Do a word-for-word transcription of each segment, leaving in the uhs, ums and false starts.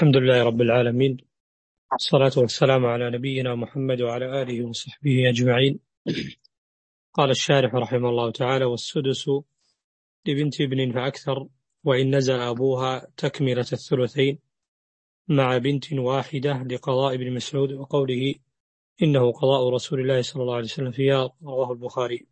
الحمد لله رب العالمين، الصلاة والسلام على نبينا محمد وعلى آله وصحبه أجمعين. قال الشارح رحمه الله تعالى: والسدس لبنت ابن فأكثر، وإن نزل أبوها تكملة الثلثين مع بنت واحدة، لقضاء ابن مسعود وقوله إنه قضاء رسول الله صلى الله عليه وسلم فيها، رواه البخاري.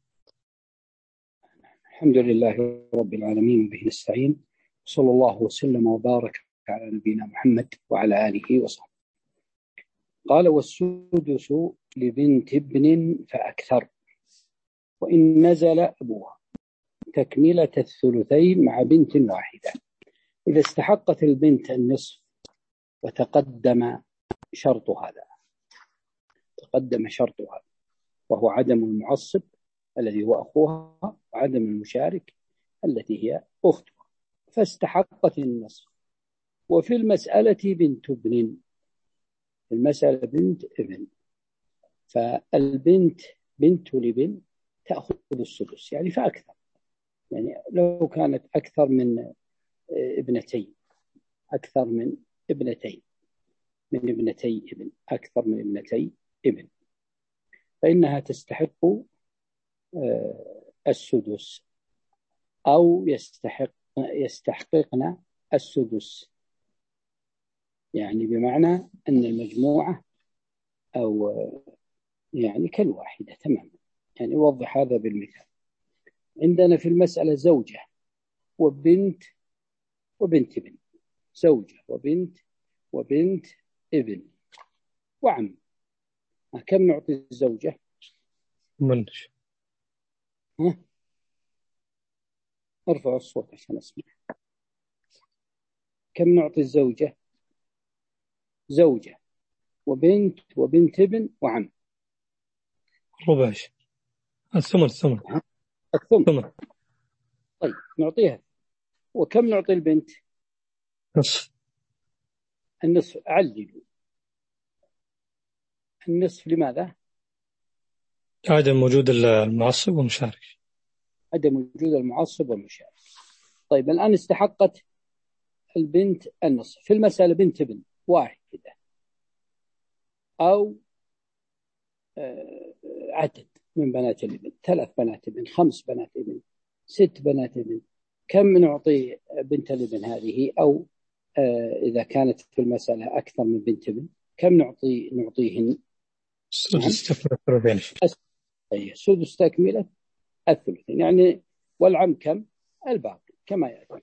الحمد لله رب العالمين، به نستعين، صلى الله وسلم وبارك على نبينا محمد وعلى آله وصحبه. قال: والسدس لبنت ابن فأكثر، وإن نزل أبوها تكملة الثلثين مع بنت واحدة. إذا استحقت البنت النصف وتقدم شرط هذا تقدم شرط هذا وهو عدم المعصب الذي هو أخوها، وعدم المشارك التي هي أختها، فاستحقت النصف. وفي المسألة بنت ابن، المسألة بنت ابن، فالبنت بنت لبن تأخذ السدس، يعني فأكثر، يعني لو كانت أكثر من ابنتين أكثر من ابنتين من ابنتي ابن أكثر من ابنتي ابن فإنها تستحق السدس، أو يستحق يستحققن السدس، يعني بمعنى أن المجموعة أو يعني كالواحدة تماما. يعني وضح هذا بالمثال. عندنا في المسألة زوجة وبنت وبنت ابن، زوجة وبنت وبنت ابن وعم. كم نعطي الزوجة؟ منش. ها؟ ارفع الصوت عشان أسمع. كم نعطي الزوجة؟ زوجة وبنت وبنت ابن وعم. رباش. الثمن الثمن الثمن. طيب نعطيها. وكم نعطي البنت؟ نصف. النصف. عللوا النصف. لماذا؟ عدم وجود المعصب والمشارك. عدم وجود المعصب والمشارك. طيب الآن استحقت البنت النصف. في المسألة بنت ابن واحدة أو عدد من بنات الابن، ثلاث بنات ابن، خمس بنات ابن، ست بنات ابن. كم نعطي بنت الابن هذه؟ أو إذا كانت في المسألة أكثر من بنت ابن كم نعطي نعطيهن؟ سدس تكملة الثلثين. سدس تكملة الثلثين، يعني والعم كم؟ الباقي كما يأتي.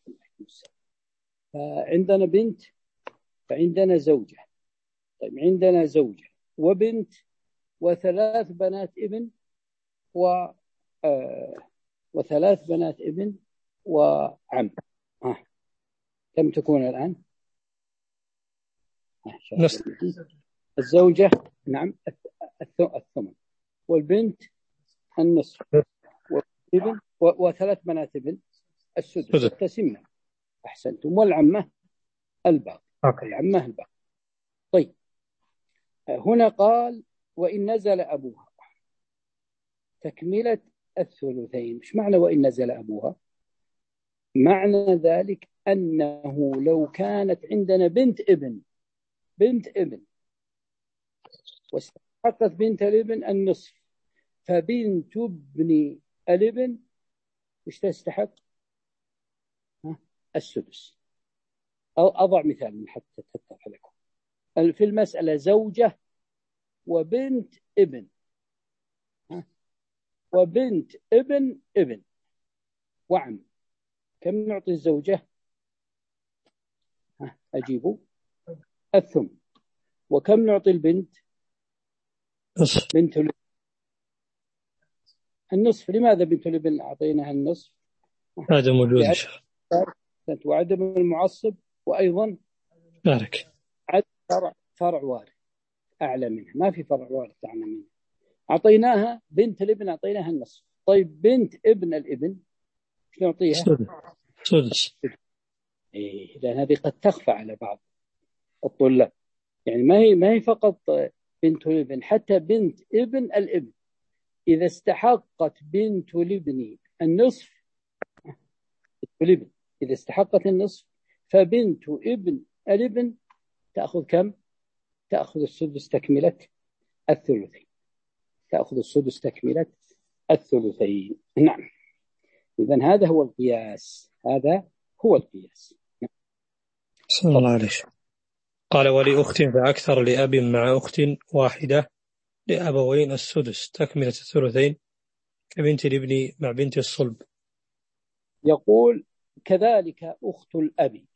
فعندنا بنت، فعندنا زوجة. طيب عندنا زوجة وبنت وثلاث بنات ابن و آه وثلاث بنات ابن وعم. آه. كم تكون الآن؟ آه. الزوجة نعم الثمن، والبنت النصف، والابن وثلاث بنات ابن السدس. اتسمنا. أحسنتم. والعمة الباقي. العمة الباقي. طيب هنا قال: وإن نزل أبوها تكملة الثلثين. مش معنى وإن نزل أبوها؟ معنى ذلك أنه لو كانت عندنا بنت ابن بنت ابن واستحقت بنت الابن النصف، فبنت ابن الابن مش تستحق السدس. أو أضع مثال حتى تتضح لكم. في المسألة زوجة وبنت ابن وبنت ابن ابن وعم. كم نعطي الزوجة؟ أجيبوا. الثمن. وكم نعطي البنت؟ نصف. بنت الابن النصف. لماذا بنت الابن أعطيناها النصف؟ عدم وجود وعدم المعصب، وأيضا مشارك. عدم فرع فرع وارث أعلى منها. ما في فرع وارث أعلى منها. أعطيناها بنت الابن، أعطيناها النصف. طيب بنت ابن الابن ايش نعطيها؟ سدس. إيه، لأن هذه قد تخفى على بعض الطلاب. يعني ما هي ما هي فقط بنت الابن، حتى بنت ابن الابن إذا استحقت بنت الابن النصف، الابن إذا استحقت النصف، فبنت ابن الابن تأخذ كم؟ تأخذ السدس تكملة الثلثين، تأخذ السدس تكملة الثلثين. نعم. إذن هذا هو القياس، هذا هو القياس. صلى الله عليه وسلم. قال ولأخت فأكثر لأب مع أخت واحدة لأبوين السدس تكملة الثلثين كبنت الابن مع بنت الصلب. يقول كذلك أخت الأب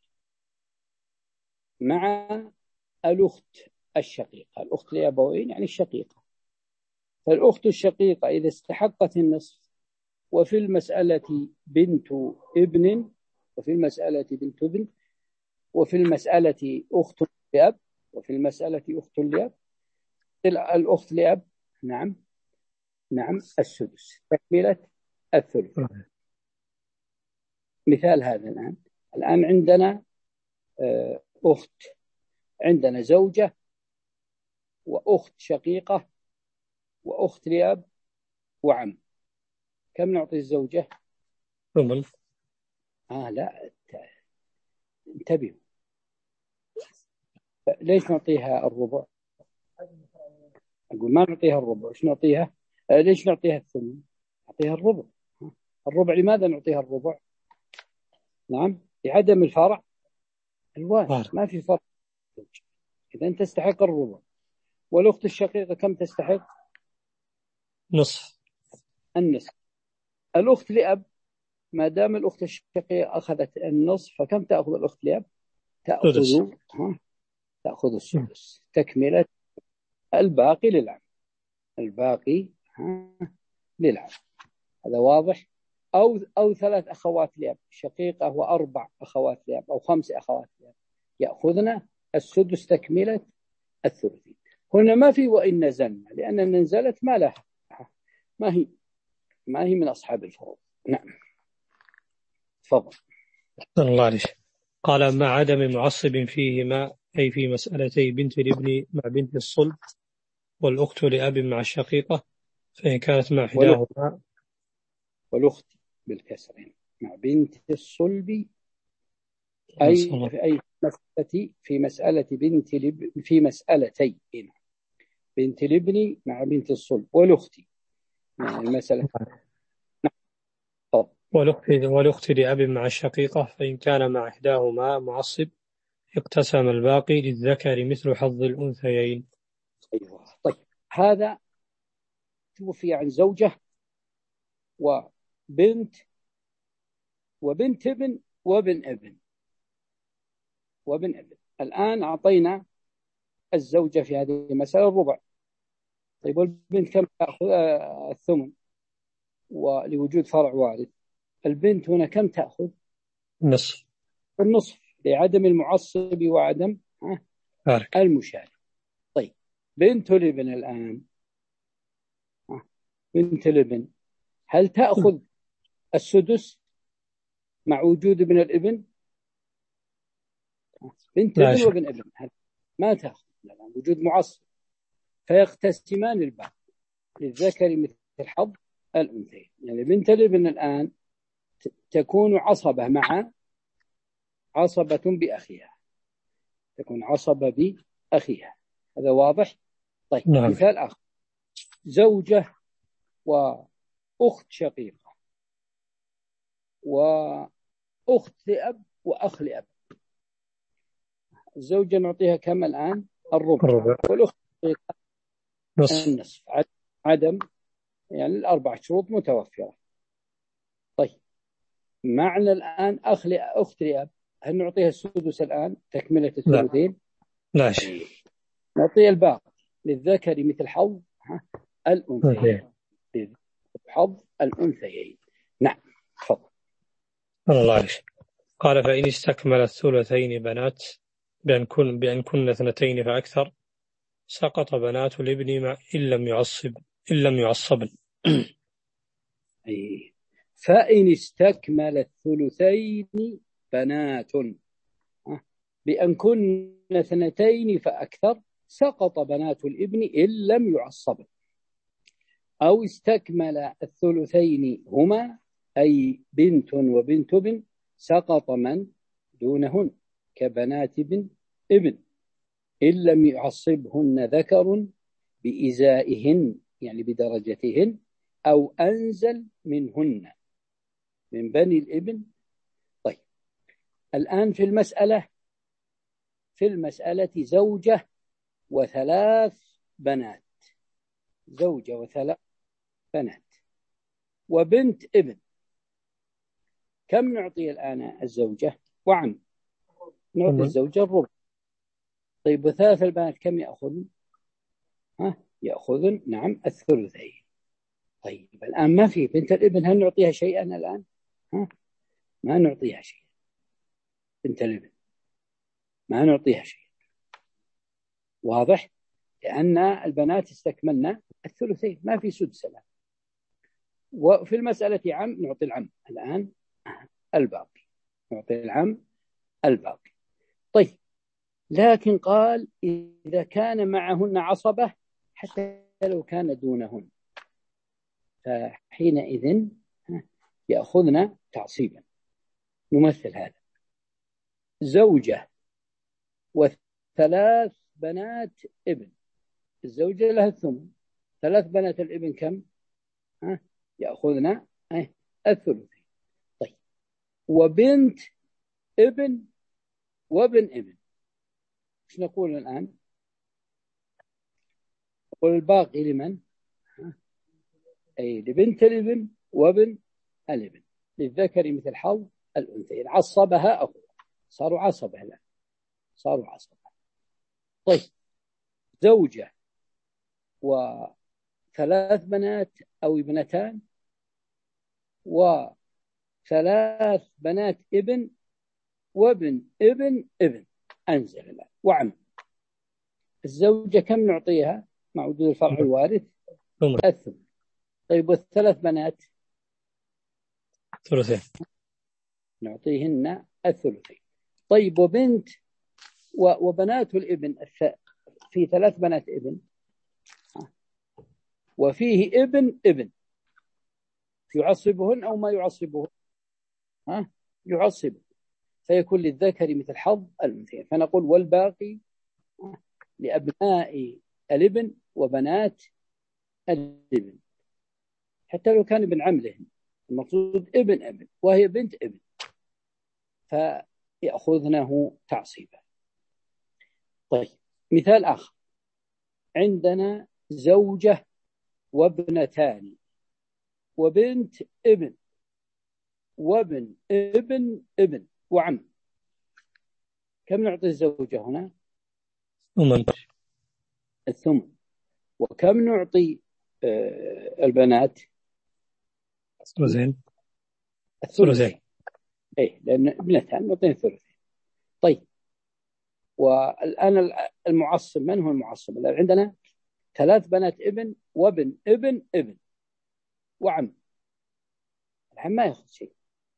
مع الأخت الشقيقة، الأخت لأبوين يعني الشقيقة، فالأخت الشقيقة إذا استحقت النصف وفي المسألة بنت ابن وفي المسألة بنت ابن وفي المسألة أخت لأب وفي المسألة أخت لأب، الأخت لأب نعم نعم السدس تكملة الثلث. مثال هذا الآن الآن عندنا أخت، عندنا زوجة وأخت شقيقة وأخت لأب وعم، كم نعطي الزوجة؟ ثمن. آه لا انتبهوا، ليش نعطيها الربع؟ أقول ما نعطيها الربع، إيش نعطيها؟ آه ليش نعطيها الثمن؟ نعطيها الربع. الربع لماذا نعطيها الربع؟ نعم لعدم الفرع الوارث، ما في فرع، إذا تستحق الربع. والأخت الشقيقة كم تستحق؟ نصف النصف. الأخت لأب ما دام الأخت الشقيقة أخذت النصف فكم تأخذ الأخت لأب؟ تأخذ ها تأخذ السدس تكملة الباقي للعم، الباقي ها للعم. هذا واضح؟ أو أو ثلاث أخوات لأب شقيقة وأربع أخوات لأب أو خمس أخوات لأب يأخذنا السدس تكملة الثلثين. هنا ما في وإن نزلنا، لأن نزلت ما لها، ما هي ما هي من أصحاب الفروض. نعم تفضل. الله عليه. قال مع عدم معصب فيهما، أي في مسألتي بنت الابن مع بنت الصلب والأخت لأب مع الشقيقة، فإن كانت مع إحداهما والأخت بالكسر مع بنت الصلب، أي أي مسألتي في مسألة بنت لب في مسألتي بنت الابن مع بنت الصلب والأخت يعني المسألة. والأخت والأخت لأب مع الشقيقة، فإن كان مع إحداهما معصب اقتسم الباقي للذكر مثل حظ الأنثيين. أيوة. طيب هذا توفي عن زوجة وبنت وبنت ابن وابن ابن وابن ابن. الآن أعطينا الزوجة في هذه المسألة الربع. طيب والبنت كم تأخذ؟ الثمن، ولوجود فرع وارث البنت هنا كم تأخذ؟ النصف. النصف لعدم المعصب وعدم المشارك. طيب بنت الابن الآن، بنت الابن هل تأخذ السدس مع وجود ابن الابن؟ بنت ابن وابن ابن ما تأخذ وجود معصب، فيقتسمان الباقي للذكر مثل حظ الأنثيين. يعني بنت الابن الآن تكون عصبة مع عصبة بأخيها، تكون عصبة بأخيها. هذا واضح؟ طيب نعم. مثال آخر زوجة وأخت شقيقة وأخت لأب وأخ لأب. الزوجة نعطيها كم الآن؟ الربع. والأخت شقيقة النصف. عدم يعني الأربع شروط متوفرة. طيب معنى الآن أخ أخت لأب هل نعطيها السدس الآن تكملة الثلثين؟ لا، نعطيها الباقي للذكر مثل حظ الأنثيين، حظ الأنثيين. نعم تفضل. الله عليك. قال فإن استكمل الثلثين بنات بأن كن بأن كن اثنتين فأكثر سقط بنات الابن مع إن لم يعصب إن لم يعصبن. أي فإن استكمل الثلثين بنات بأن كن اثنتين فأكثر سقط بنات الابن إن لم يعصبن، أو استكمل الثلثين هما أي بنت وبنت ابن سقط من دونهن كبنات ابن ابن إن لم يعصبهن ذكر بإزائهن يعني بدرجتهن أو أنزل منهن من بني الابن. طيب الآن في المسألة في المسألة زوجة وثلاث بنات، زوجة وثلاث بنات وبنت ابن، كم نعطي الآن الزوجة؟ وعم نعطي الزوجة الربع. طيب وثلاث البنات كم يأخذن؟ ها يأخذن نعم الثلثين. طيب الآن ما في بنت الابن، هل نعطيها شيئا الآن؟ ها ما نعطيها شيء. بنت الابن ما نعطيها شيء، واضح؟ لأن البنات استكملنا الثلثين، ما في سدس الآن. وفي المسألة عم نعطي العم الآن الباقي، نعطي العم الباقي. طيب لكن قال إذا كان معهن عصبة حتى لو كان دونهن فحينئذ يأخذنا تعصيبا. نمثل هذا: زوجة وثلاث بنات ابن، الزوجة لها الثمن، ثلاث بنات الابن كم؟ ها يأخذنا الثلثين. طيب وبنت ابن وابن ابن، ايش نقول الآن؟ نقول الباقي لمن؟ أي لبنت الابن وابن الابن، للذكر مثل حظ الأنثيين. عصبها أخوها، صاروا عصبة الآن، صاروا عصبة. طيب زوجة وثلاث بنات أو ابنتان وثلاث بنات ابن وابن ابن ابن، أنزل الآن وعم. الزوجة كم نعطيها مع وجود الفرع الوارث؟ الثمن. طيب والثلاث بنات ثلثين، نعطيهن الثلثين. طيب وبنت وبنات الابن في ثلاث بنات ابن وفيه ابن ابن، يعصبهن أو ما يعصبهن؟ ها يعصب، فيكون للذكر مثل حظ الأنثيين. فنقول والباقي لأبناء الابن وبنات الابن، حتى لو كان ابن عملهن، المقصود ابن ابن وهي بنت ابن، فيأخذنه تعصيبا. طيب مثال آخر: عندنا زوجة وابنتان وبنت ابن وابن ابن ابن وعم، كم نعطي الزوجة هنا؟ ثمن. الثمن. وكم نعطي البنات؟ ثلثين. الثلثين. ايه لأن ابنتان نعطيهم الثلثين. طيب والآن المعصب من هو المعصب؟ الآن عندنا ثلاث بنات ابن وابن ابن ابن وعم، العم ما يأخذ شيء،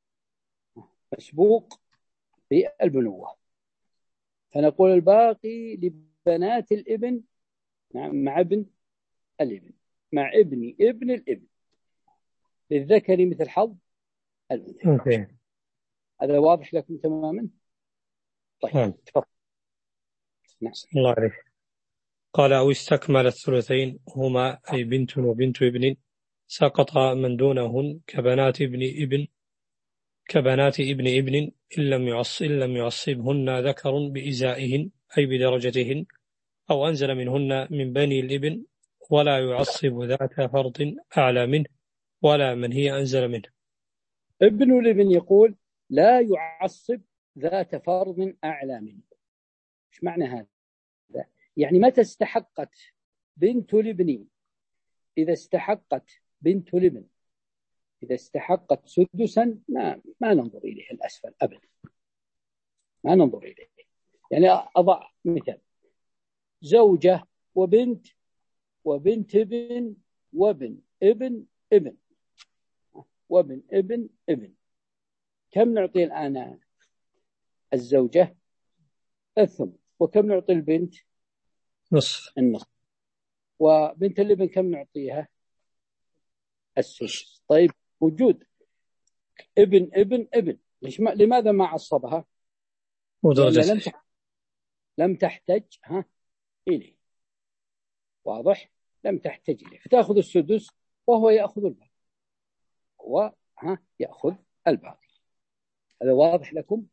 مسبوق بالبنوة. فنقول الباقي لبنات الابن مع ابن الابن مع ابن ابن الابن، للذكر مثل حظ الأنثيين. هذا واضح لكم تماما؟ طيب تفضل. نعم. الله عليك. قال: أو استكمل الثلثين هما أي بنت وبنت ابن سقط من دونهن كبنات ابن ابن كبنات ابن ابن إن لم يعص إن لم يعصبهن ذكر بإزائهن أي بدرجتهن أو أنزل منهن من بني الابن، ولا يعصب ذات فرض أعلى منه ولا من هي أنزل منه. ابن الابن يقول لا يعصب ذات فرض أعلى منه. إيش معنى هذا؟ يعني متى استحقت بنت الابن؟ إذا استحقت بنت الابن إذا استحقت سدسا ما ما ننظر إليه الأسفل أبدا، ما ننظر إليه. يعني أضع مثال: زوجة وبنت وبنت ابن وابن ابن ابن وابن ابن ابن، كم نعطي الآن الزوجة؟ الثمن. وكم نعطي البنت؟ نصف. النصف. وبنت الابن كم نعطيها؟ السدس. طيب وجود ابن ابن ابن ليش ما لماذا ما عصبها؟ لم لم تحتج ها إليه. واضح؟ لم تحتج إليه، فتأخذ السدس وهو يأخذ الباقي، هو ها يأخذ الباقي. هذا واضح لكم؟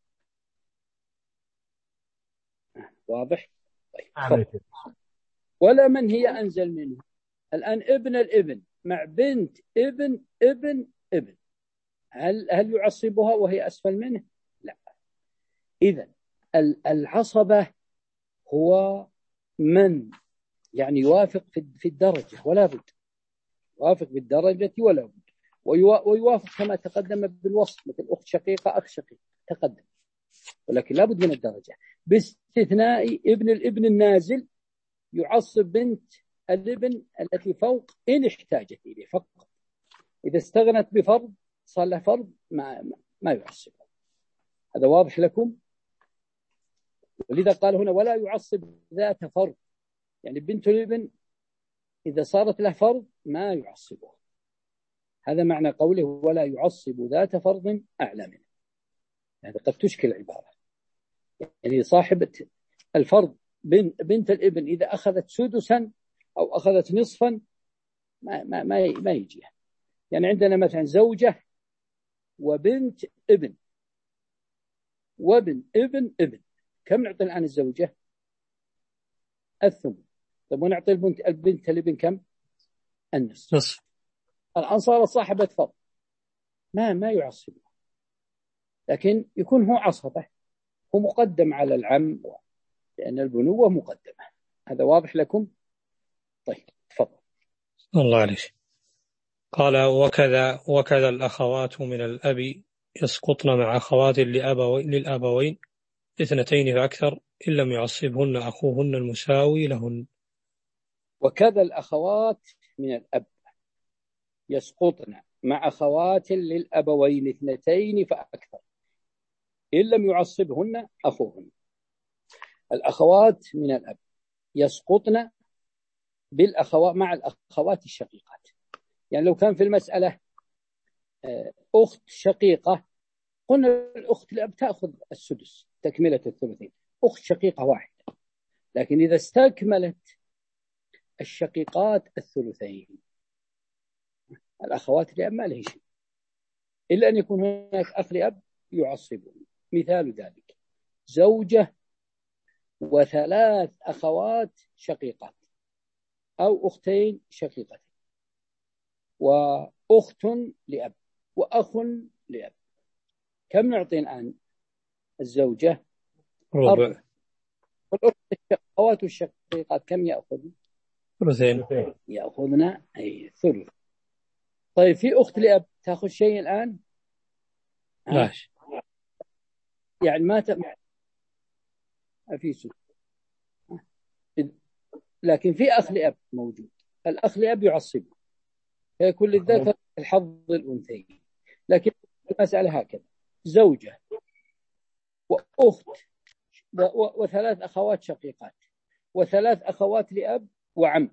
واضح؟ طيب. ولا من هي أنزل منه. الآن ابن الابن مع بنت ابن ابن ابن، هل هل يعصبها وهي أسفل منه؟ لا. إذن العصبة هو من يعني يوافق في الدرجة ولا بد، يوافق بالدرجة ولا بد، ويوافق كما تقدم بالوصف، مثل أخت شقيقة أخ شقيق تقدم، ولكن لا بد من الدرجة، باستثناء ابن الابن النازل يعصب بنت الابن التي فوق إن احتاجت إليه فقط. إذا استغنت بفرض صار له فرض ما, ما يعصب. هذا واضح لكم؟ ولذا قال هنا ولا يعصب ذات فرض، يعني بنت الابن إذا صارت له فرض ما يعصبه. هذا معنى قوله ولا يعصب ذات فرض أعلى منه. هذا قد تشكل العبارة، يعني صاحبة الفرض بنت الابن إذا أخذت سدسا أو أخذت نصفا ما, ما, ما, ما يجيها. يعني عندنا مثلا زوجة وبنت ابن وابن ابن ابن، كم نعطي الآن الزوجة؟ الثمن. طيب ونعطي البنت البنت الابن كم؟ النصف. نصف. الآن صارت صاحبة فرض ما ما يعصب، لكن يكون هو عصبة، هو مقدم على العم لأن البنوة مقدمة. هذا واضح لكم؟ طيب تفضل. الله عليك. قال وكذا وكذا الأخوات من الأب يسقطن مع أخوات لأبوين للأبوين اثنتين فأكثر إن لم يعصبهن أخوهن المساوي لهن. وكذا الأخوات من الأب يسقطن مع أخوات للأبوين اثنتين فأكثر إن لم يعصبهن أخوهن. الأخوات من الأب يسقطن بالأخوات مع الأخوات الشقيقات. يعني لو كان في المسألة أخت شقيقة قلنا الأخت الأب تأخذ السدس تكملة الثلثين، أخت شقيقة واحدة. لكن إذا استكملت الشقيقات الثلثين الأخوات لأب ما له شيء إلا أن يكون هناك أخ لأب يعصبون. مثال ذلك زوجة وثلاث أخوات شقيقات أو أختين شقيقتين وأخت لأب وأخ لأب، كم نعطي الآن الزوجة؟ ربع. والأخوات الشقيقات كم يأخذن؟ ثلثين. يأخذنا أي ثلث. طيب في أخت لأب تأخذ شيء الآن؟ لا. يعني ما ت... في سدس، لكن في أخ لأب موجود، الأخ لأب يعصب فيكون للذكر الحظ الأنثيين. لكن المسألة هكذا زوجة وأخت و... وثلاث أخوات شقيقات وثلاث أخوات لأب وعم،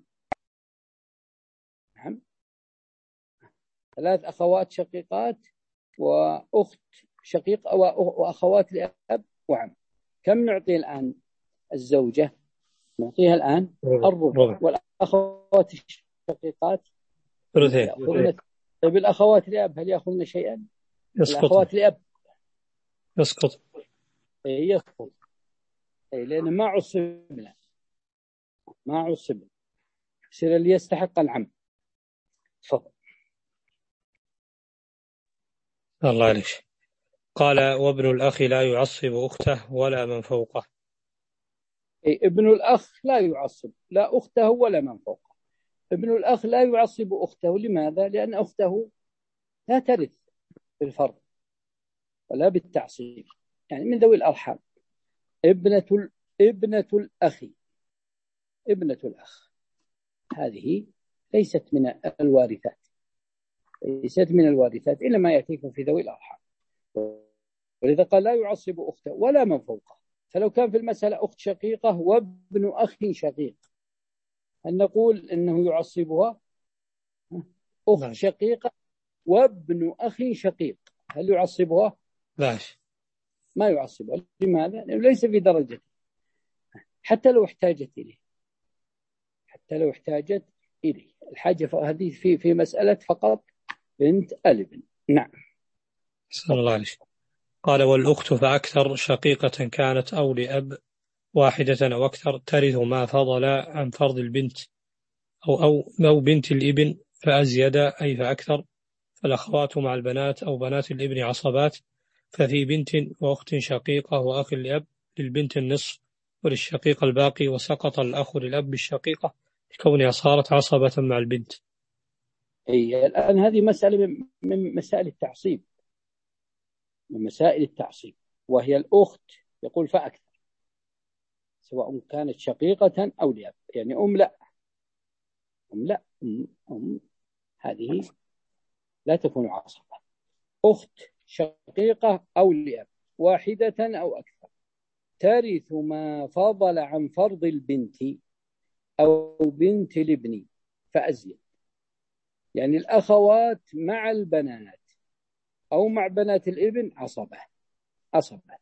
نعم، ثلاث أخوات شقيقات وأخت شقيقة وأخوات لأب وعم، كم نعطي الآن الزوجة؟ نعطيها الآن الربع، والأخوات الشقيقات ثلثين. طيب الأخوات لأب هل يأخذن شيئا؟ يسقط. الأخوات لأب يسقط. إيه يسقط، إيه لأن ما عصبنا ما عصبنا يصير اللي يستحق العم. تفضل. الله عليك. قال وابن الأخ لا يعصب أخته ولا من فوقه. إيه ابن الأخ لا يعصب لا أخته ولا من فوقه. ابن الأخ لا يعصب أخته، لماذا؟ لأن أخته لا ترث بالفرض ولا بالتعصيب، يعني من ذوي الأرحام. ابنة ابنة الأخ ابنة الأخ هذه ليست من الوارثات، ليست من الوارثات إلا ما يأتيكم في ذوي الأرحام. ولذا قال لا يعصب أخته ولا من فوقه. فلو كان في المسألة أخت شقيقة وابن أخ شقيق هل نقول إنه يعصبها؟ أخت شقيقة وابن أخ شقيق هل يعصبها؟ لا، ما يعصبها. لماذا؟ لأنه ليس في درجته. حتى لو احتاجت إليه، حتى لو احتاجت إليه. الحاجة هذه في في مسألة فقط بنت الابن. نعم. صلى الله عليه وسلم. قال والأخت فأكثر شقيقة كانت أو لأب واحدة أو أكثر ترث ما فضل عن فرض البنت أو أو أو بنت الابن فأزيد أي فأكثر، فالأخوات مع البنات أو بنات الابن عصبات، ففي بنت وأخت شقيقة وأخ لأب للبنت النصف وللشقيق الباقي، وسقط الأخ للأب بالشقيقة لكونها صارت عصبة مع البنت. أي الآن هذه مسألة من- من مسائل التعصيب، من مسائل التعصيب، وهي الأخت يقول فأكثر، سواء كانت شقيقة أو لأب. يعني أم لا، أم لا، أم, أم هذه لا تكون عصبة. أخت شقيقة أو لأب واحدة أو أكثر ترث ما فضل عن فرض البنت أو بنت الابن فأزيد. يعني الأخوات مع البنات أو مع بنات الابن عصبة، عصبات.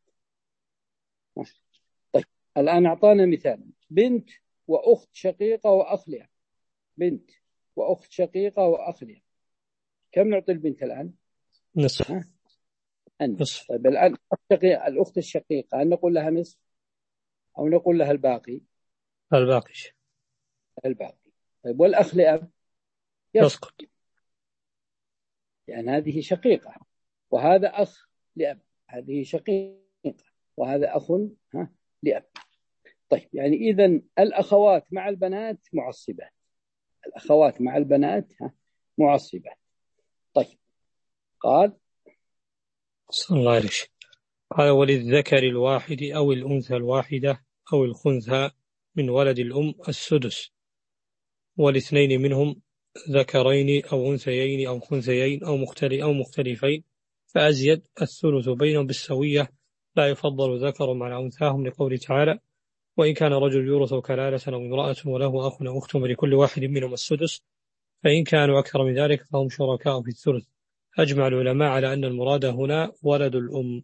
طيب الآن أعطانا مثال: بنت وأخت شقيقة وأخ لأب، بنت وأخت شقيقة وأخ لأب، كم نعطي البنت الآن؟ نصف. ها؟ النصف. نصف. طيب الآن الأخت الشقيقة هل نقول لها نصف أو نقول لها الباقي؟ الباقي الباقي. طيب والأخ لأب يسقط، يسقط. يعني هذه شقيقة وهذا أخ لأب، هذه شقيقة وهذا أخ ها لأب. طيب يعني إذن الأخوات مع البنات معصبات، الأخوات مع البنات ها معصبات. طيب قال صلى الله عليه وسلم. قال وللذكر الواحد أو الأنثى الواحدة أو الخنثى من ولد الأم السدس، والاثنين منهم ذكرين أو أنثيين أو خنثيين أو مختلف أو مختلفين فأزيد الثلث بينهم بالسوية، لا يفضل ذكر مع أنثاهم، لقوله تعالى وإن كان رجل يورث كلالة أو امرأة وله أخ أو أخت ولكل واحد منهم السدس، فإن كانوا أكثر من ذلك فهم شركاء في الثلث. أجمع العلماء على أن المراد هنا ولد الأم.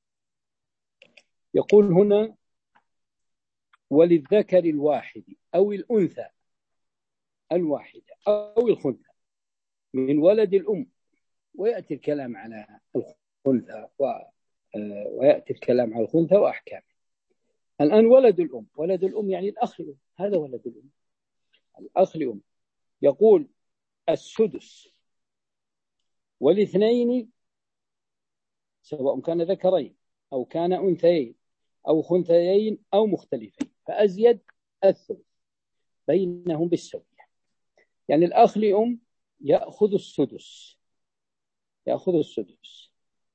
يقول هنا وللذكر الواحد أو الأنثى الواحدة أو الخنثى من ولد الأم، ويأتي الكلام على الخنثى و... ويأتي الكلام على الخنثى وأحكامه. الآن ولد الأم، ولد الأم يعني الأخ الأم، هذا ولد الأم، الأخ الأم. يقول السدس والاثنين سواء كان ذكرين أو كان أنثيين أو خنثيين أو مختلفين فأزيد الثلث بينهم بالسوية. يعني الأخ لأم يأخذ السدس، يأخذ السدس،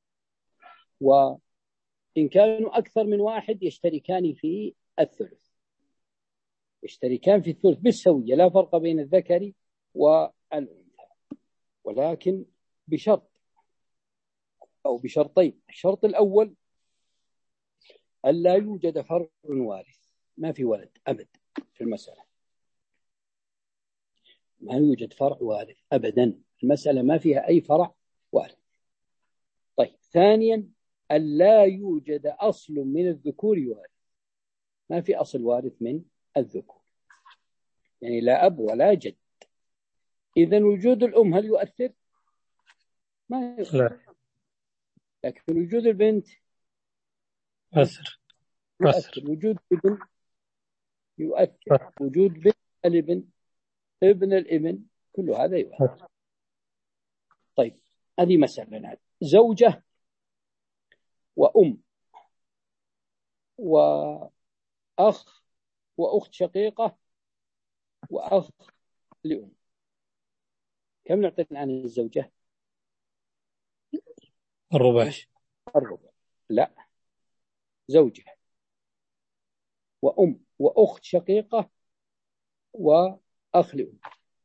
وإن كانوا أكثر من واحد يشتركان في الثلث، يشتركان في الثلث بالسوية، لا فرق بين الذكر والأنثى، ولكن بشرط أو بشرطين. الشرط الأول ألا يوجد فرع وارث، ما في ولد أبد في المسألة، ما يوجد فرع وارث أبدا، المسألة ما فيها أي فرع وارث. طيب ثانيا ألا يوجد أصل من الذكور وارث، ما في أصل وارث من الذكور، يعني لا أب ولا جد. إذن وجود الأم هل يؤثر؟ ما يؤثر. لكن وجود البنت أثر. يؤثر، وجود ابن يؤثر، وجود بنت الابن، ابن الابن، كل هذا يؤثر. طيب هذه مسألة. زوجة وأم وأخ وأخت شقيقة وأخ لأم، كم نعطي الآن الزوجة؟ الرباع. الربع. لا، زوجة وأم وأخت شقيقة وأخ لأم.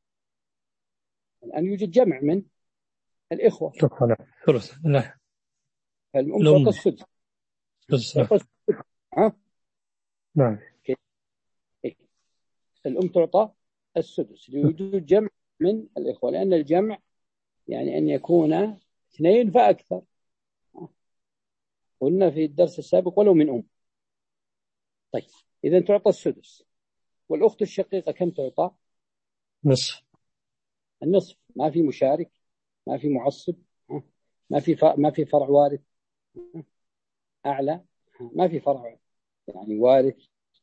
الآن يوجد جمع من الإخوة، ثلث. لا، فالأم الأم تعطى السدس. ثلث. ها؟ نعم. إيه؟ الأم تعطى السدس لوجود جمع من الإخوة، لأن الجمع يعني أن يكون اثنين فأكثر، قلنا في الدرس السابق ولو من أم. طيب إذن تعطى السدس. والأخت الشقيقة كم تعطى؟ نصف. النصف. ما في مشارك، ما في معصب، ما في ما في فرع وارث أعلى، ما في فرع يعني وارث،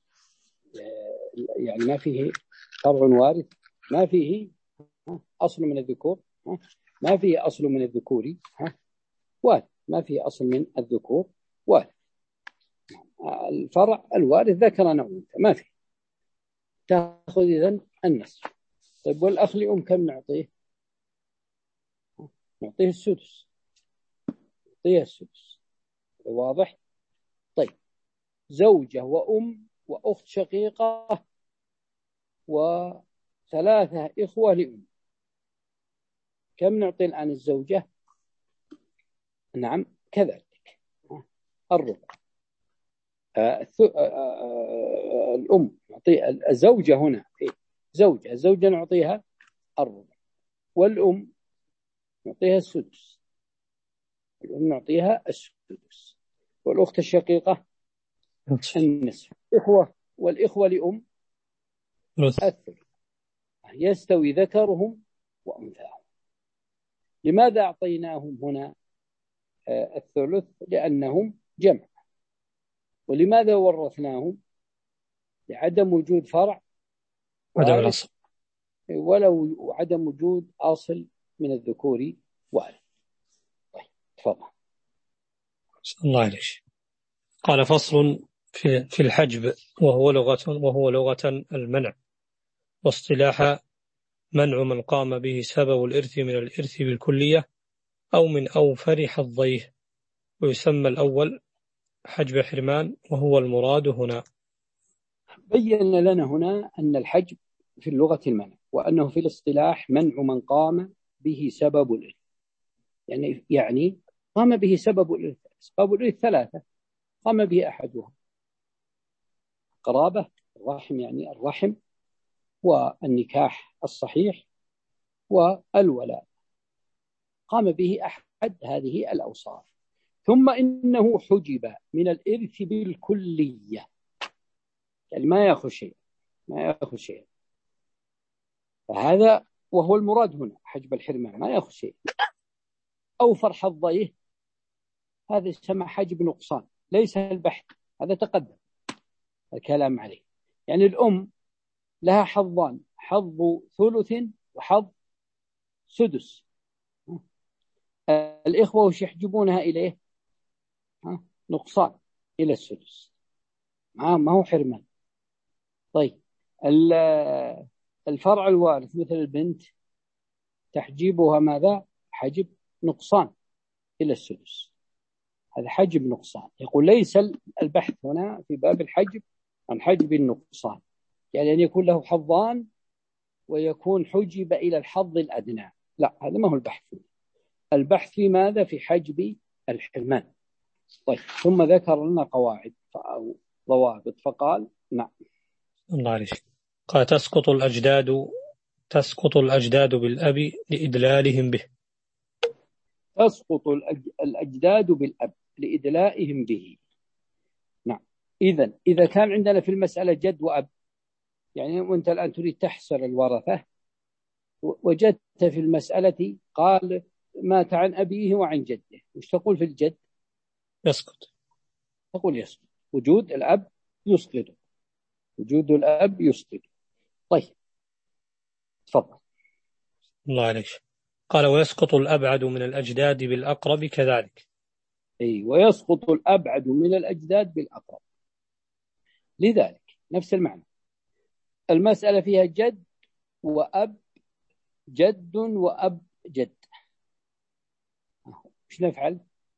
يعني ما فيه فرع وارث، ما فيه أصل من الذكور، ما فيه أصل من الذكور وارث، ما فيه أصل من الذكور وارث. الفرع الوارث ذكر أو أنثى ما فيه، تأخذ إذن النصف. طيب والأخ لأم كم نعطيه؟ نعطيه السدس، نعطيه السدس. واضح؟ طيب زوجة وأم وأخت شقيقة وثلاثة إخوة لأم، كم نعطي الآن الزوجة؟ نعم كذلك الربع. آه آه آه الأم نعطي الزوجة هنا إيه؟ زوجة الزوجة نعطيها الربع، والأم نعطيها السدس، الأم نعطيها السدس، والأخت الشقيقة النصف، إخوة والإخوة لأم الثلث، يستوي ذكرهم وأنثاهم. لماذا أعطيناهم هنا آه الثلث؟ لأنهم جمع. ولماذا ورثناهم؟ لعدم وجود فرع وارث، ولو عدم وجود أصل من الذكور وارث. طيب تفضل. الله عليك. قال فصل في في الحجب، وهو لغة وهو لغة المنع، واصطلاح منع من قام به سبب الإرث من الإرث بالكلية أو من أوفر حظيه، ويسمى الأول حجب حرمان، وهو المراد هنا. بين لنا هنا أن الحجب في اللغة المنع، وأنه في الاصطلاح منع من قام به سبب الإرث. يعني يعني قام به سبب الإرث. أسباب الإرث ثلاثة قام به أحدها قرابة الرحم، يعني الرحم والنكاح الصحيح والولاء، قام به أحد هذه الأوصاف. ثم إنه حجب من الإرث بالكلية، يعني ما يأخذ شيء، ما يأخذ شيء. فهذا وهو المراد هنا حجب الحرمان، ما يأخذ شيء. أوفر حظيه هذا يسمى حجب نقصان، ليس البحث، هذا تقدم الكلام عليه. يعني الأم لها حظان، حظ ثلث وحظ سدس. الإخوة وش يحجبونها إليه؟ نقصان إلى السدس، ما هو حرمان. طيب الفرع الوارث مثل البنت تحجيبها ماذا؟ حجب نقصان إلى السدس، هذا حجب نقصان. يقول ليس البحث هنا في باب الحجب عن حجب النقصان، يعني أن يكون له حظان ويكون حجب إلى الحظ الأدنى، لا هذا ما هو البحث. البحث في ماذا؟ في حجب الحرمان. طيب ثم ذكر لنا قواعد أو ضوابط فقال نعم. الله عليك. قال تسقط الأجداد تسقط الأجداد بالأب لإدلالهم به. تسقط الأجداد بالأب لإدلائهم به. نعم. إذن إذا كان عندنا في المسألة جد وأب، يعني وأنت الآن تريد تحصر الورثة، وجدت في المسألة قال مات عن أبيه وعن جده، وش تقول في الجد؟ يسقط. تقول يسقط، وجود الأب يسقط، وجود الأب يسقط. طيب تفضل. الله عليك. قال ويسقط الأبعد من الأجداد بالأقرب كذلك. أي ويسقط الأبعد من الأجداد بالأقرب، لذلك نفس المعنى. المسألة فيها جد وأب، جد وأب جد، ايش نفعل؟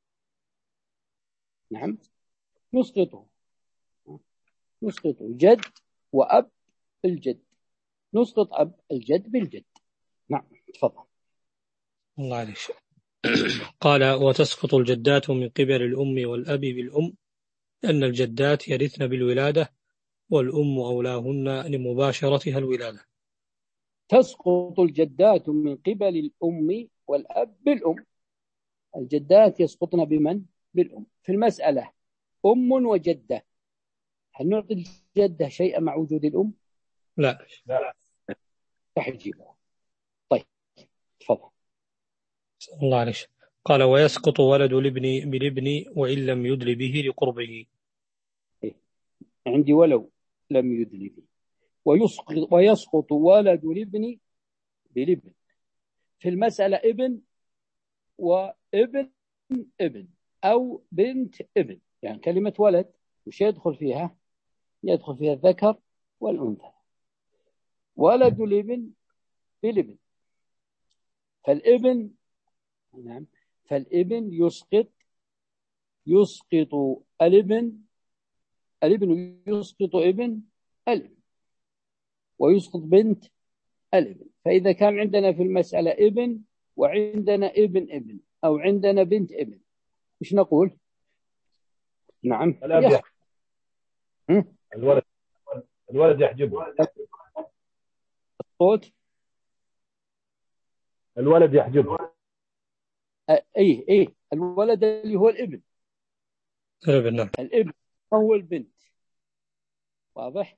نعم نسقطه، نسقطه جد وأب الجد، نسقط أب الجد بالجد. نعم تفضل. الله عليك. قال وتسقط الجدات من قبل الأم والأب بالأم، أن الجدات يرثن بالولادة، والأم أولاهن لمباشرتها الولادة. تسقط الجدات من قبل الأم والأب بالأم، الجدات يسقطن بمن؟ بالأم. في المسألة أم وجدة، هل نعطي الجدة شيئا مع وجود الأم؟ لا. تحجيبها. طيب تفضل. صلى الله عليه وسلم. قال ويسقط ولد الابن بالابن وإن لم يدل به لقربه. إيه؟ عندي ولو لم يدل به، ويسقط, ويسقط ولد الابن بالابن. في المسألة ابن وابن ابن أو بنت ابن، يعني كلمة ولد وش يدخل فيها؟ يدخل فيها الذكر والأنثى. ولد الابن بالابن، فالابن نعم فالابن يسقط يسقط الابن الابن يسقط ابن الابن ويسقط بنت الابن. فإذا كان عندنا في المسألة ابن وعندنا ابن ابن أو عندنا بنت ابن، مش نقول؟ نعم يسقط. الولد الولد يحجبه. الصوت. الولد يحجبه. ايه ايه الولد اللي هو الابن. الابن نعم. الابن هو البنت، واضح؟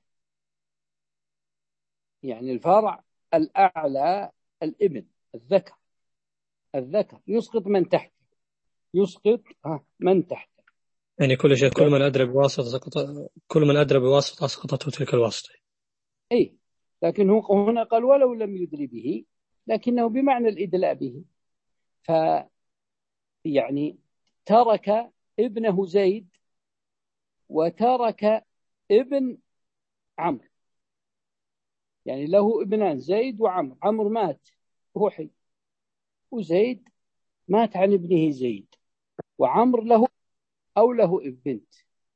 يعني الفرع الأعلى الابن الذكر. الذكر يسقط من تحت، يسقط من تحت. يعني كل شيء، كل من أدرى بواسطة سقط، كل من أدرى بواسطة سقطته تلك الواسطة. أي، لكن هو هنا قال ولو لم يدري به، لكنه بمعنى الإدلاء به. ف يعني ترك ابنه زيد وترك ابن عمرو، يعني له ابنان زيد وعمرو. عمرو مات وهو حي، وزيد مات عن ابنه زيد، وعمرو له أو له بنت.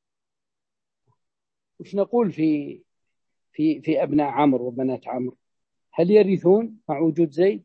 وش نقول في في في أبناء عمرو وبنات عمرو؟ هل يرثون مع وجود زيد؟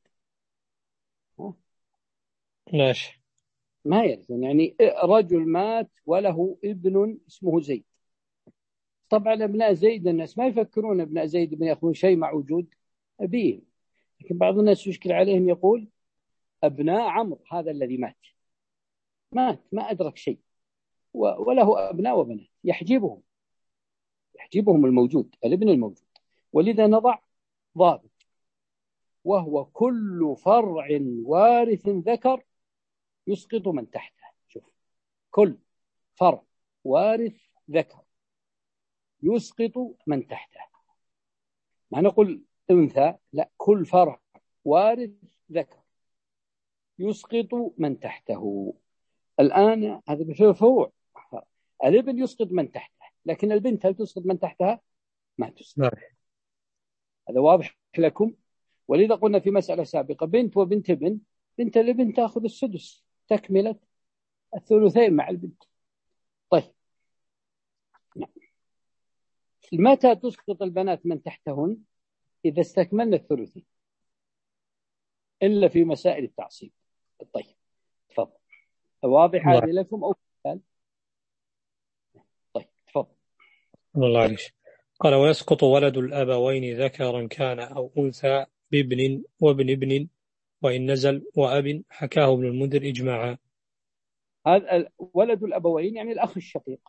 ماشي. ما يرثون. يعني رجل مات وله ابن اسمه زيد، طبعا أبناء زيد الناس ما يفكرون أبناء زيد بن يأخذون شيء مع وجود أبيهم، لكن بعض الناس يشكل عليهم يقول أبناء عمرو هذا الذي مات مات ما أدرك شيء وله أبناء وبنات، يحجبهم يحجبهم الموجود، الابن الموجود. ولذا نضع ضابط، وهو كل فرع وارث ذكر يسقط من تحته. شوف، كل فرع وارث ذكر يسقط من تحته، ما نقول أنثى، لا، كل فرع وارث ذكر يسقط من تحته. الآن هذا بفروع، الابن يسقط من تحته، لكن البنت هل تسقط من تحتها؟ ما تسقط. نعم. هذا واضح لكم؟ ولذا قلنا في مسألة سابقة بنت وبنت ابن، بنت الابن تأخذ السدس تكملة الثلثين مع البنت. طيب نعم. متى تسقط البنات من تحتهن؟ إذا استكملنا الثلثين، إلا في مسائل التعصيب. طيب تفضل. واضح هذه لكم أو مثال؟ طيب تفضل. الله عليك. قال ويسقط ولد الأبوين ذكرا كان أو أنثى بابن وابن ابن وإن نزل وأب، حكاه ابن المنذر إجماعا. هذا ولد الأبوين يعني الأخ الشقيق،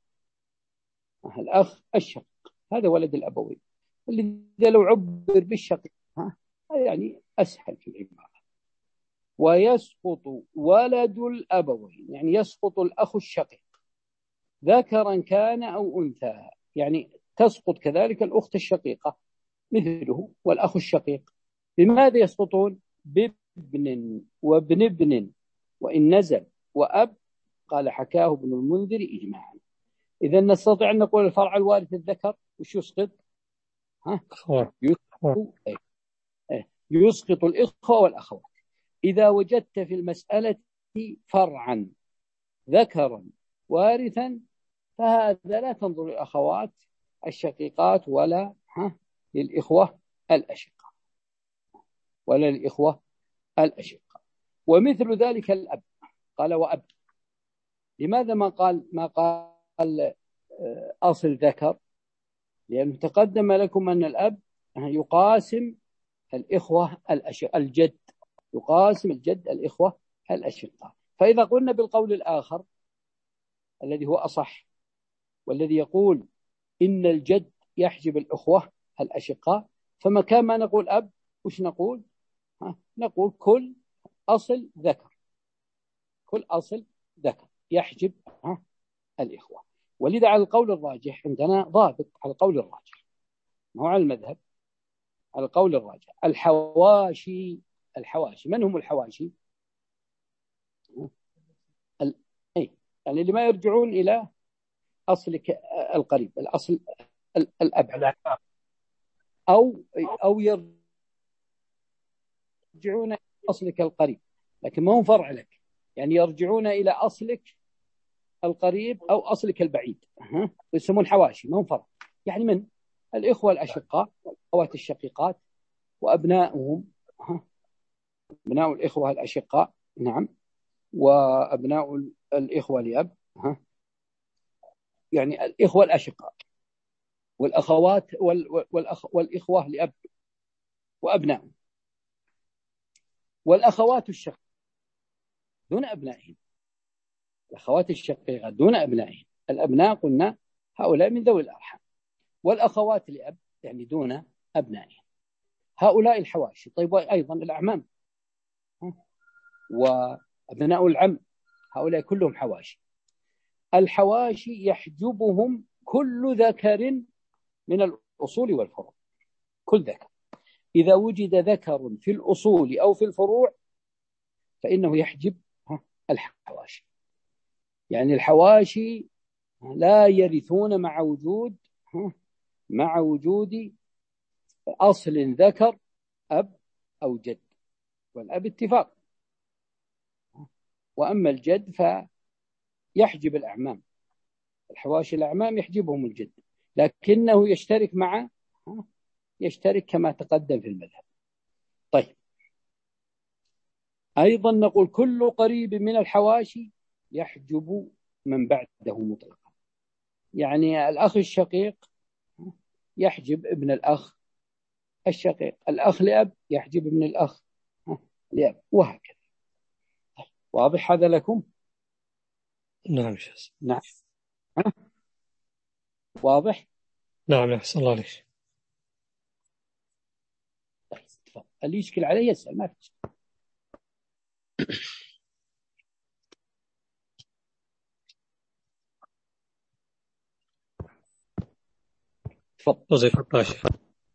الأخ الشقيق هذا ولد الأبوين. لذا لو عبر بالشقيق ها يعني أسهل في العبارة. ويسقط ولد الأبوين يعني يسقط الأخ الشقيق ذكرا كان أو أنثى، يعني تسقط كذلك الأخت الشقيقة مثله والأخ الشقيق. بماذا يسقطون؟ بابن وابن ابن وإن نزل وأب، قال حكاه ابن المنذر إجماعا. إذا نستطيع أن نقول الفرع الوارث الذكر وش يسقط؟ ها؟ يسقط, يسقط الإخوة والأخوات. إذا وجدت في المسألة فرعا ذكرا وارثا فهذا لا تنظر للأخوات الشقيقات ولا ها للإخوة الأشقاء ولا للإخوة الأشقاء. ومثل ذلك الأب، قال وأب. لماذا ما قال ما قال أصل ذكر؟ لأنه تقدم لكم أن الأب يقاسم الإخوة الأشقاء، الجد يقاسم الجد الإخوة الأشقاء. فإذا قلنا بالقول الآخر الذي هو أصح والذي يقول إن الجد يحجب الأخوة الأشقاء، فمكان ما نقول أب وش نقول؟ ها؟ نقول كل أصل ذكر، كل أصل ذكر يحجب ها الإخوة. ولذا على القول الراجح عندنا ضابط، على القول الراجح ما هو على المذهب، على القول الراجح الحواشي. الحواشي من هم الحواشي؟ ال... أي يعني اللي ما يرجعون إلى أصلك القريب، الأصل الأب، أو أو يرجعون إلى أصلك القريب لكن ما هو فرع لك، يعني يرجعون إلى أصلك القريب أو أصلك البعيد، ها يسمون حواشي، ما هو فرع. يعني من الإخوة الأشقاء والأخوات الشقيقات وأبنائهم، ها أبناء الإخوة الأشقاء، نعم، وأبناء الإخوة لأب، ها يعني الإخوة الأشقاء والأخوات والأخ والإخوة لأب وأبنائهم، والأخوات الشقيقات دون أبنائهم، الأخوات الشقيقات دون أبنائهم. الأبناء قلنا هؤلاء من ذوي الأرحام، والأخوات لأب يعني دون أبنائهم، هؤلاء الحواشي. طيب أيضا الأعمام وأبناء العم، هؤلاء كلهم حواشي. الحواشي يحجبهم كل ذكر من الأصول والفروع، كل ذكر إذا وجد ذكر في الأصول أو في الفروع فإنه يحجب الحواشي. يعني الحواشي لا يرثون مع وجود مع وجود أصل ذكر أب أو جد، والأب اتفاق، وأما الجد فيحجب الأعمام، الحواشي الأعمام يحجبهم الجد، لكنه يشترك مع يشترك كما تقدم في المذهب. طيب أيضا نقول كل قريب من الحواشي يحجب من بعده مطلقا، يعني الأخ الشقيق يحجب ابن الأخ الشقيق، الأخ لأب يحجب ابن الأخ لأب، وهكذا. واضح هذا لكم؟ نعم شاس. نعم واضح؟ نعم أحسن الله عليك. طيب تفضل، اللي يشكل عليه يسأل، ما في. تفضل. وظيفة الطاشة.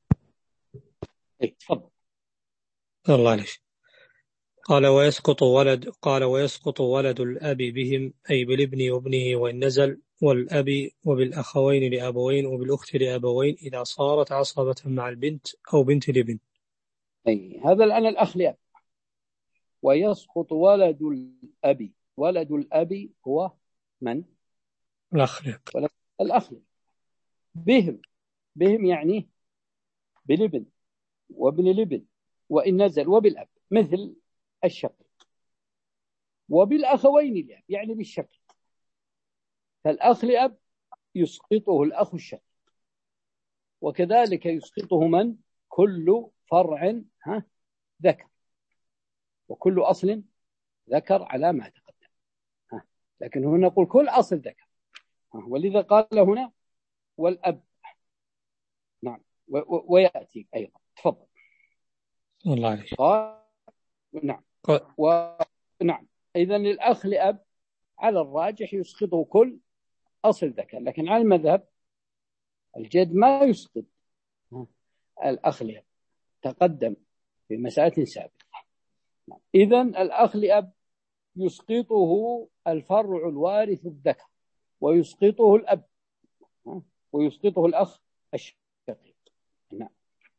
اي تفضل. الله عليك. قال ويسقط ولد قال ويسقط ولد الأب بهم أي بالابن وابنه وإن نزل، والأب وبالأخوين لأبوين وبالأخت لأبوين إذا صارت عصبة مع البنت أو بنت الابن. أي هذا الآن الأخ لأب. ويسقط ولد الأب، ولد الأب هو من؟ الأخ ولد الأخ بهم، بهم يعني بالابن وابن الابن وإن نزل وبالأب مثل الشقيق، وبالأخوين لأب يعني بالشقيق، فالأخ لأب يسقطه الأخ الشقيق، وكذلك يسقطه من؟ كل فرع ها ذكر، وكل أصل ذكر على ما تقدم، ها لكن هنا نقول كل أصل ذكر، ها ولذا قال هنا والأب. نعم ويأتي أيضا. تفضل. الله عليك. قال نعم قال. ونعم إذن الأخ لأب على الراجح يسقطه كل أصل ذكر، لكن على المذهب الجد ما يسقط الأخ لأب، تقدم في مسألة سابقة. إذن الأخ لأب يسقطه الفرع الوارث الذكر، ويسقطه الأب، ويسقطه الأخ الشقيق. نعم.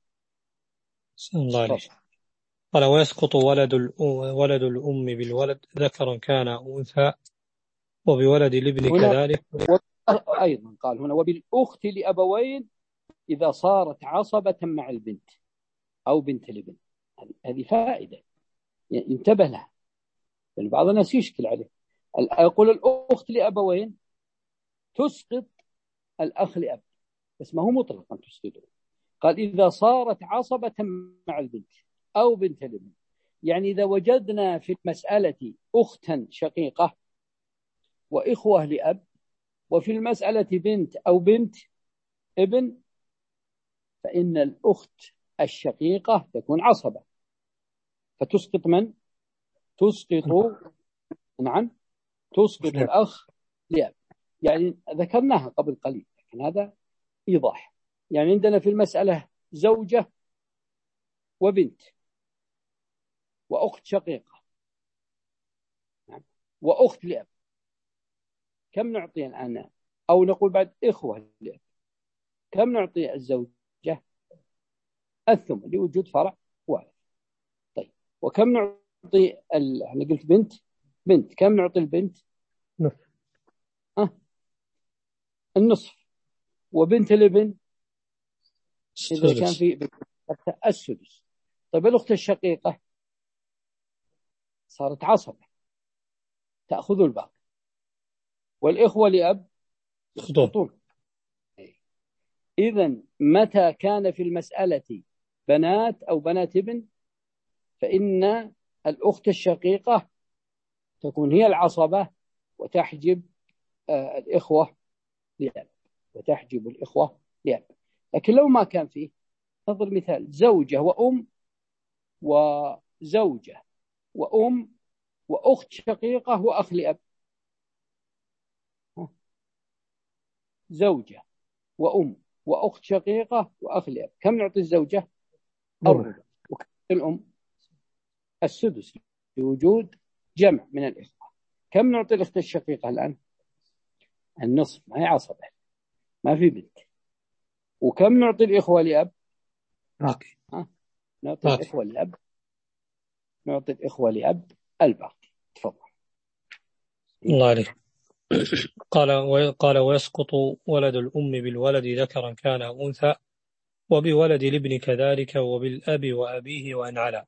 الله عليك. قال ويسقط ولد ولد الأم بالولد ذكرا كان أو أنثى، وبولد الابن كذلك. أيضا قال هنا وبالأخت لأبوين إذا صارت عصبة مع البنت أو بنت الابن. هذه فائدة يعني انتبه لها، لأن بعض الناس يشكل عليه. يقول الأخت لأبوين تسقط الأخ لأب، بس ما هو مطلقا تسقطه، قال إذا صارت عصبة مع البنت أو بنت الابن، يعني إذا وجدنا في المسألة أختا شقيقة وإخوة لأب، وفي المسألة بنت أو بنت ابن فإن الأخت الشقيقة تكون عصبة، فتسقط من؟ تسقط نعم تسقط الأخ لأب. يعني ذكرناها قبل قليل، لكن هذا إيضاح. يعني عندنا في المسألة زوجة وبنت وأخت شقيقة نعم. وأخت لأب، كم نعطي الآن؟ أو نقول بعد إخوة لأب، كم نعطي الزوجة؟ الثمن لوجود فرع وارث. طيب وكم نعطي ال... أنا قلت بنت بنت كم نعطي البنت؟ نصف. أه؟ النصف. وبنت الابن إذا كان في السدس. طيب الأخت الشقيقة صارت عصبة تأخذ الباقي، والإخوة لأب يسقطون. إذن متى كان في المسألة بنات أو بنات ابن فإن الأخت الشقيقة تكون هي العصبة وتحجب آه الإخوة لأب وتحجب الإخوة لأب. لكن لو ما كان فيه، نضرب مثال زوجة وأم وزوجة وأم وأخت شقيقة وأخ لأب، زوجة وأم وأخت شقيقة وأخ لأب، كم نعطي الزوجة؟ الربع. وكم الأم؟ السدس لوجود جمع من الإخوة. كم نعطي الأخت الشقيقة الآن؟ النصف، ما هي عصبة، ما في بنت. وكم نعطي الإخوة لأب؟ باقي. نعطي باقي. الإخوة لأب نعطي الإخوة لأب الباقي. تفضل. الله عليك. قال قال ويسقط ولد الأم بالولد ذكرا كان أو أنثى، وبولد الابن كذلك، وبالأب وأبيه وإن علا.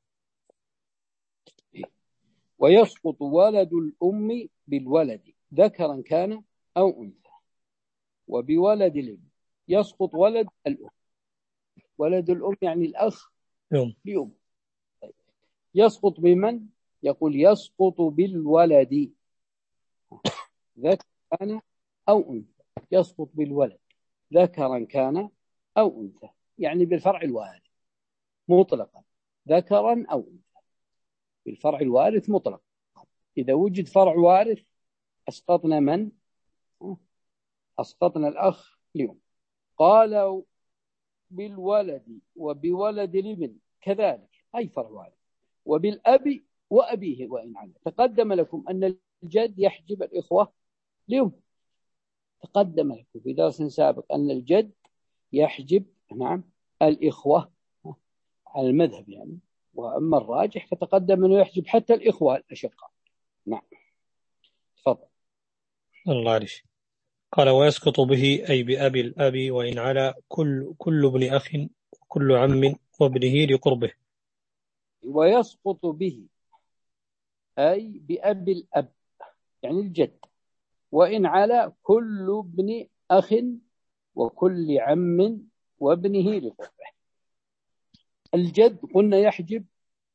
ويسقط ولد الأم بالولد ذكرا كان أو أنثى، وبولد الابن. يسقط ولد الأم، ولد الأم يعني الأخ يوم لأم. طيب. يسقط بمن؟ يقول يسقط بالولد ذكرا كان أو أنثى. يسقط بالولد ذكرا كان أو أنثى، يعني بالفرع الوارث مطلقا، ذكرا أو أنثى بالفرع الوارث مطلقا. إذا وجد فرع وارث أسقطنا من؟ أسقطنا الأخ لأم. قالوا بالولد وبولد الابن كذلك أي فرع وارث، وبالأب وأبيه وإن علا. تقدم لكم أن الجد يحجب الإخوة لأم، تقدم لكم في درس سابق أن الجد يحجب نعم الإخوة على المذهب يعني، وأما الراجح فتقدم أنه يحجب حتى الإخوة الأشقاء. نعم تفضل. الله عليك. قال ويسقط به أي بأبي الأب وإن علا كل كل ابن أخ وكل عم وابنه لقربه. ويسقط به أي بأبي الأب يعني الجد، وإن علا كل ابن أخ وكل عم وابنه لقربه. الجد قلنا يحجب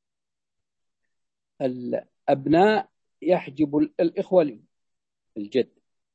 الأبناء، يحجب الإخوة له الجد،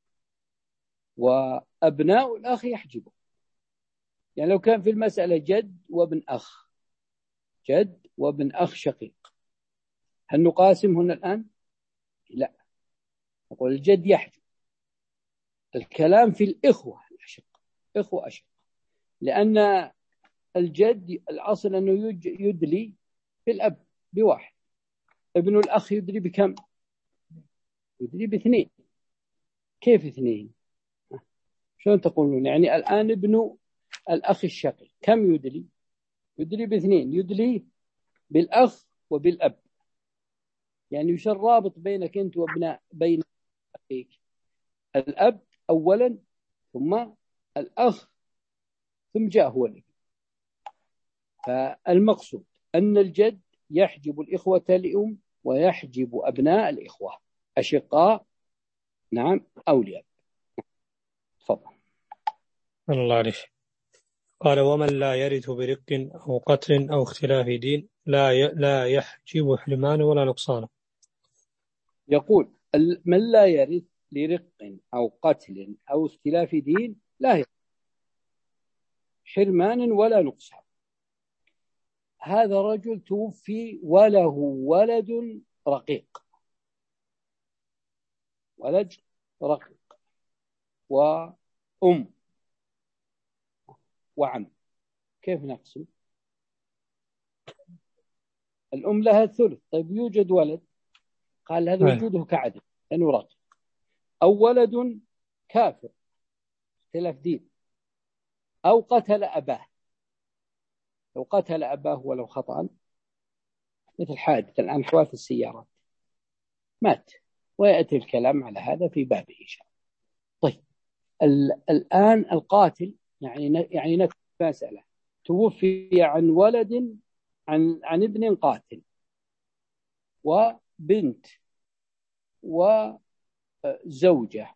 وأبناء الأخ يحجبه. يعني لو كان في المسألة جد وابن أخ، جد وابن أخ شقيق، هل نقاسم هنا الآن؟ لا، نقول الجد يحجب. الكلام في الإخوة الأشق، إخوة أشق، لأن الجد الأصل أنه يدلي بالأب بواحد، ابن الأخ يدلي بكم؟ يدلي باثنين. كيف اثنين؟ شلون تقولون؟ يعني الآن ابن الأخ الشقيق كم يدلي؟ يدلي باثنين، يدلي بالأخ وبالأب. يعني وش الرابط بينك أنت وابناء بين أخيك؟ الأب أولا ثم الأخ ثم جاء هو الابن. فالمقصود أن الجد يحجب الإخوة لأم ويحجب أبناء الإخوة أشقاء نعم أولياء. تفضل. الله عليك. قال ومن لا يرث برق أو قتل أو اختلاف دين لا لا يحجب حرمان ولا نقصان. يقول من لا يرث لرق أو قتل أو اختلاف دين لا يرث. حرمان ولا نقصان. هذا رجل توفي وله ولد رقيق، ولد رقيق وأم وعم، كيف نقسم؟ الأم لها الثلث. طيب يوجد ولد، قال هذا وجوده كعدم لأنه رقيق، أو ولد كافر اختلاف دين، أو قتل أباه. لو قتل أباه ولو خطأ، مثل حادث الآن حوادث السيارات، مات، ويأتي الكلام على هذا في بابه إن شاء الله. طيب الآن القاتل يعني يعني نفس مسألة، توفي عن ولد عن عن ابن قاتل وبنت وزوجة،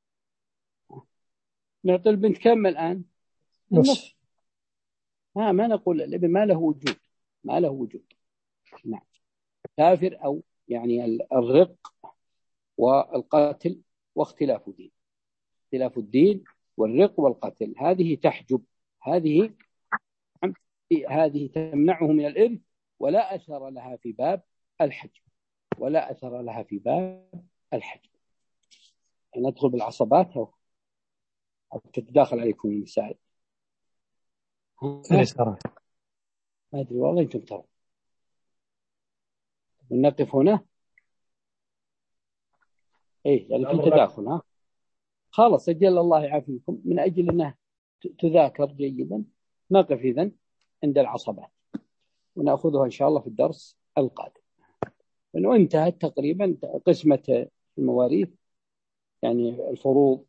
نعطي البنت كم الآن؟ نصف. ما ما نقول الابن ما له وجود، ما له وجود. نعم، كافر أو يعني الرق والقتل واختلاف دين، اختلاف الدين والرق والقتل، هذه تحجب، هذه هذه تمنعه من الإرث، ولا أثر لها في باب الحجب، ولا أثر لها في باب الحجب. ندخل بالعصبات أو تتداخل عليكم المسائل؟ اليسارات. ما أدري والله، أنتم ترى. نقف هنا. إيه يعني في تداخل. ها خلاص، أجل الله يعافيكم، من أجل أنه تذاكر جيدا نقف إذن عند العصبات، ونأخذها إن شاء الله في الدرس القادم، لأنه انتهت تقريبا قسمة المواريث يعني الفروض،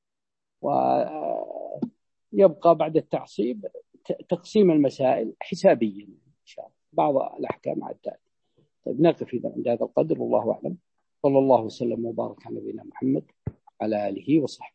ويبقى بعد التعصيب تقسيم المسائل حسابيا إن شاء الله، بعض الأحكام على التالي. طيب نقف إذا عند هذا القدر، والله أعلم. صلى الله وسلم وبارك على نبينا محمد على آله وصحبه.